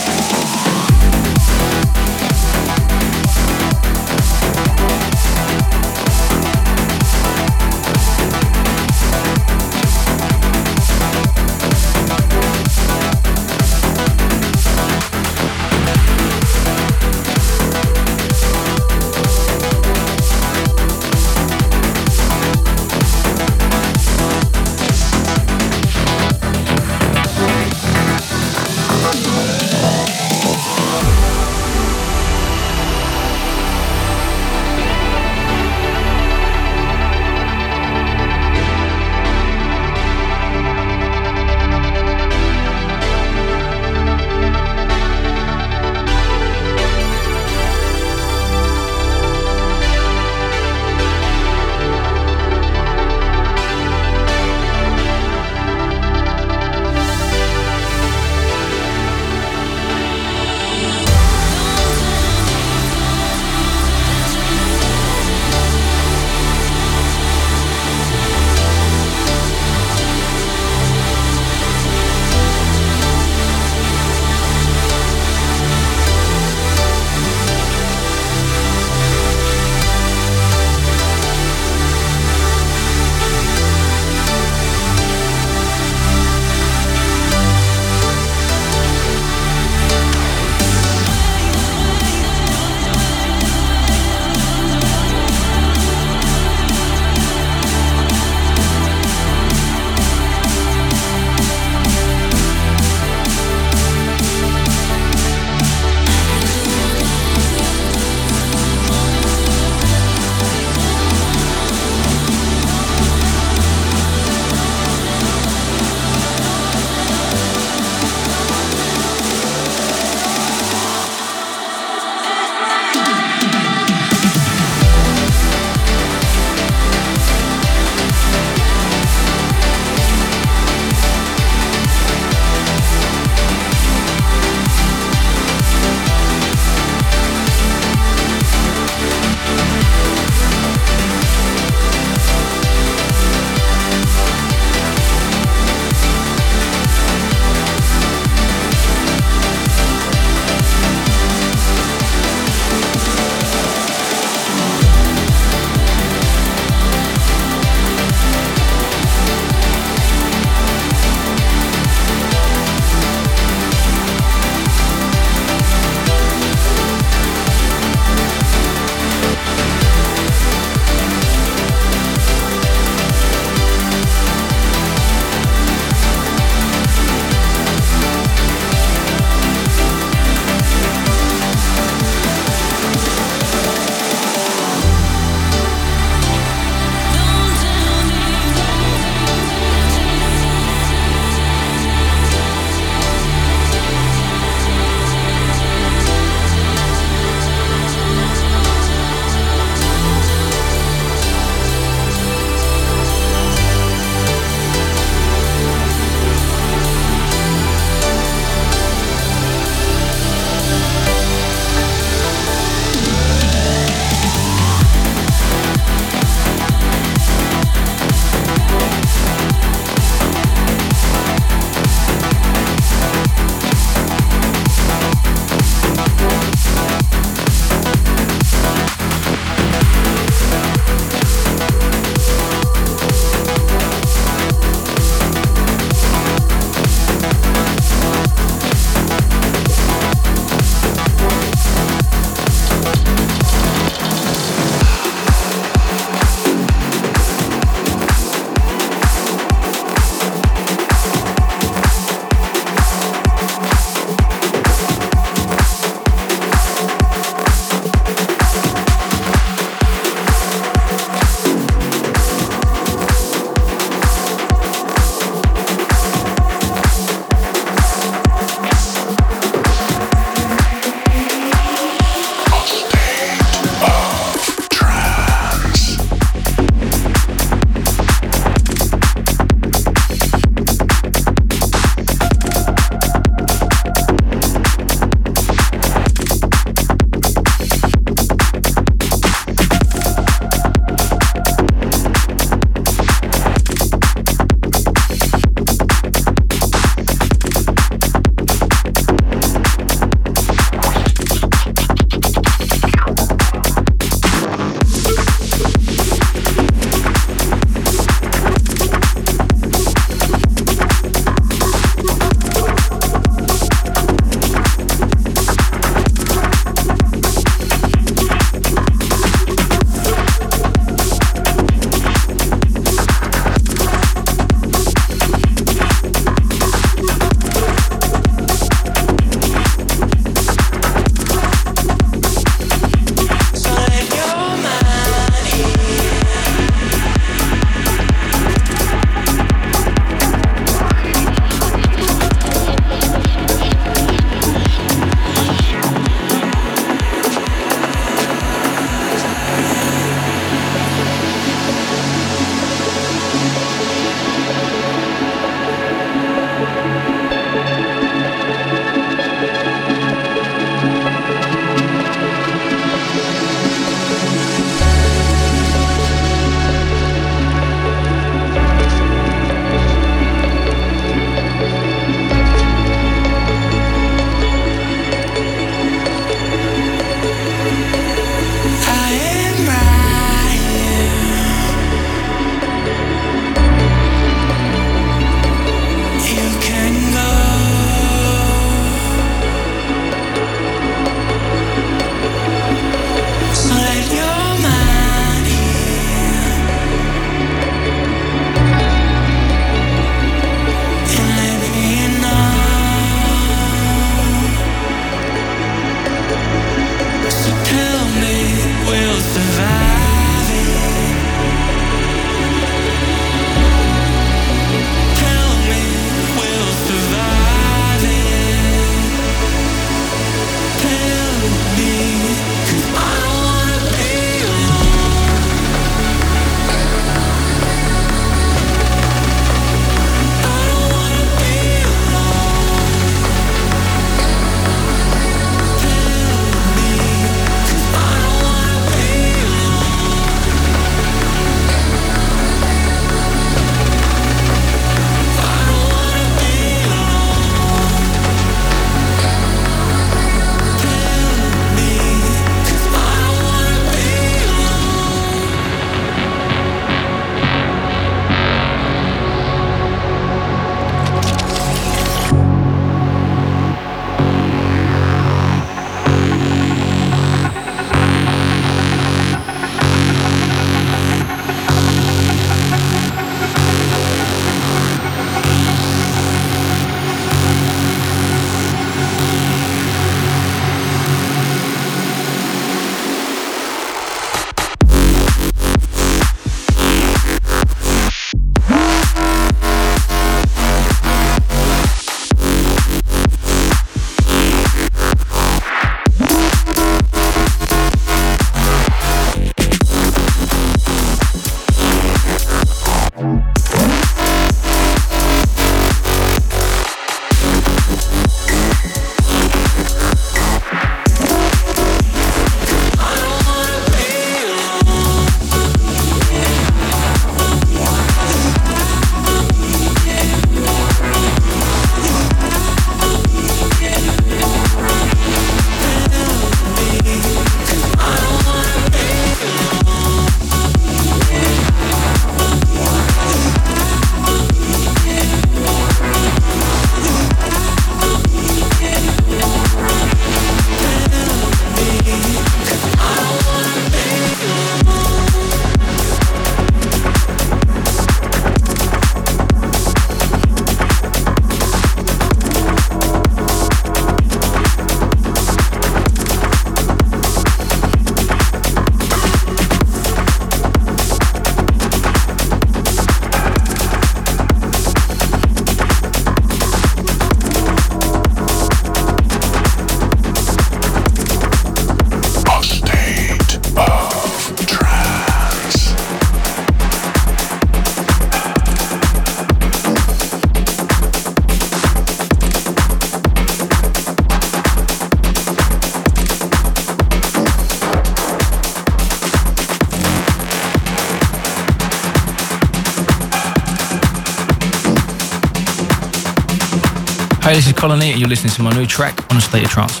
Hey, this is Colony, and you're listening to my new track on A State of Trance.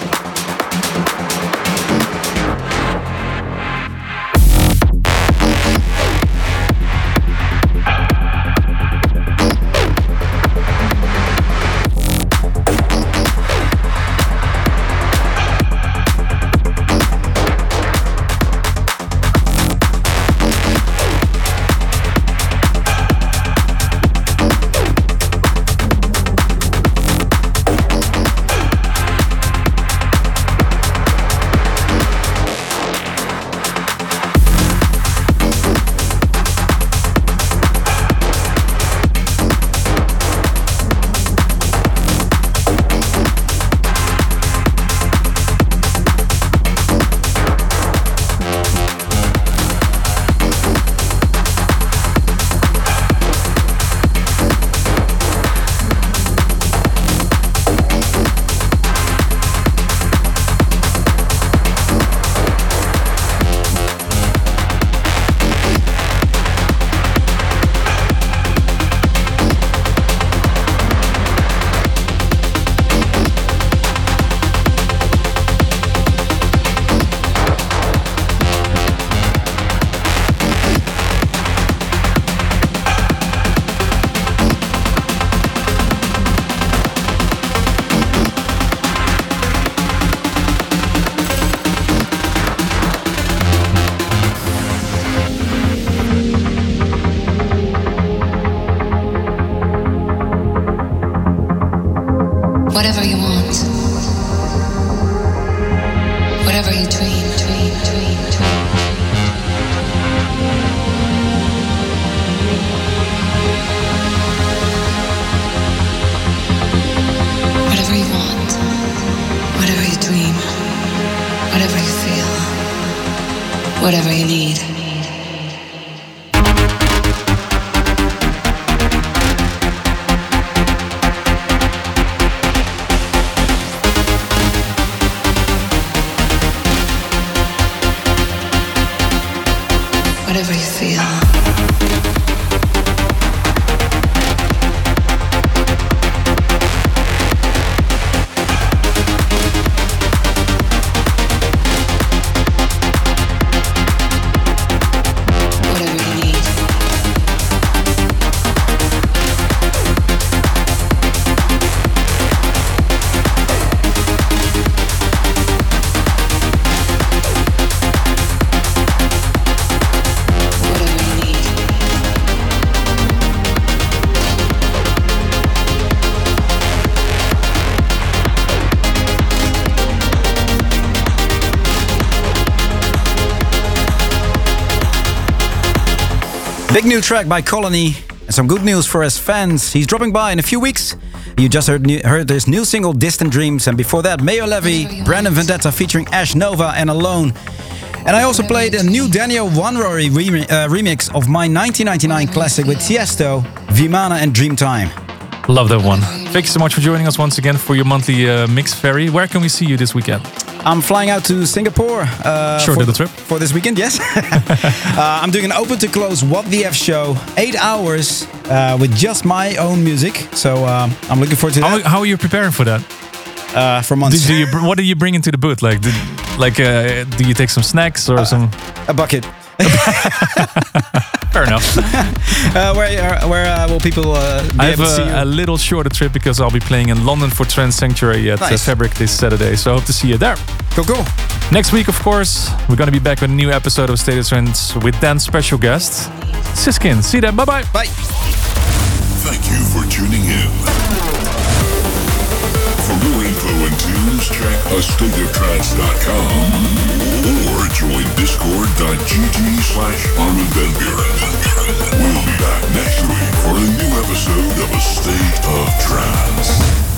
Whatever you want, whatever you dream, dream, dream, dream. Whatever you want, whatever you dream, whatever you feel, whatever you need. Whatever you feel. Big new track by Colony, and some good news for his fans. He's dropping by in a few weeks. You just heard, new, heard his new single, Distant Dreams, and before that, Mayo Levy, Brandon Vendetta featuring Ash Nova and Alone. And I also played a new Daniel Wanrory remi- uh, remix of my nineteen ninety-nine classic with Tiesto, Vimana and Dreamtime. Love that one. Thank you so much for joining us once again for your monthly uh, Mix Ferry. Where can we see you this weekend? I'm flying out to Singapore. Uh, Short for, little trip. For this weekend, yes. uh, I'm doing an open to close What The F show. Eight hours uh, with just my own music. So uh, I'm looking forward to that. How, how are you preparing for that? Uh, for months. Do, do you, what do you bring into the booth? Like, did, like, uh, do you take some snacks or uh, some? A bucket. Fair enough. uh, where where uh, will people uh, be I have able to see you? a, a little shorter trip because I'll be playing in London for Trance Sanctuary at Nice. uh, Fabric this Saturday. So I hope to see you there. Cool, cool. Next week, of course, we're going to be back with a new episode of State of Trance with Dan's special guest, Siskin. See you then. Bye-bye. Bye. Thank you for tuning in. For more info and tunes, check a state of trance dot com or join discord.gg slash Armin Van Buren. We'll be back next week for a new episode of A State of Trance.